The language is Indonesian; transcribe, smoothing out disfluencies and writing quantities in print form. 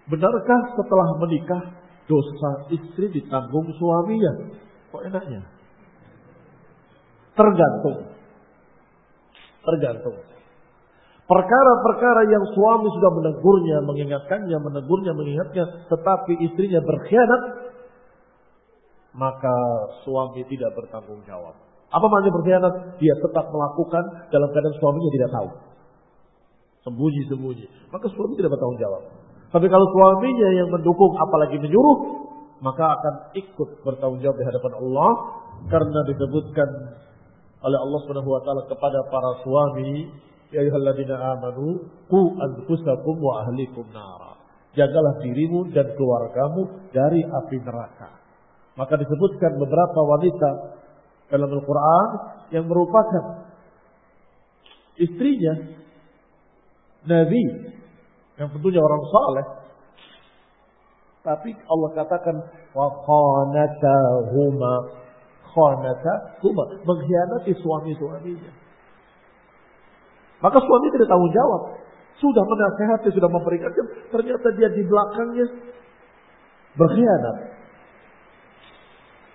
Benarkah setelah menikah dosa istri ditanggung suaminya? Kok enaknya? Tergantung. Perkara-perkara yang suami sudah menegurnya, mengingatnya, tetapi istrinya berkhianat, maka suami tidak bertanggung jawab. Apa maknanya berkhianat? Dia tetap melakukan dalam keadaan suaminya tidak tahu. Sembunyi-sembunyi. Maka suami tidak bertanggung jawab. Tapi kalau suaminya yang mendukung apalagi menyuruh, maka akan ikut bertanggung jawab di hadapan Allah. Karena disebutkan oleh Allah Subhanahu wa taala kepada para suami, ya ayyuhalladzina amanu qu anfusakum wa ahlikum nara. Jagalah dirimu dan keluargamu dari api neraka. Maka disebutkan beberapa wanita dalam Al-Quran yang merupakan istrinya Nabi yang tentunya orang saleh, tapi Allah katakan wa khanatahuma, mengkhianati suami-suaminya. Maka suami tidak tanggung jawab. Sudah menasihati, sudah memperingatkan, ternyata dia di belakangnya berkhianat.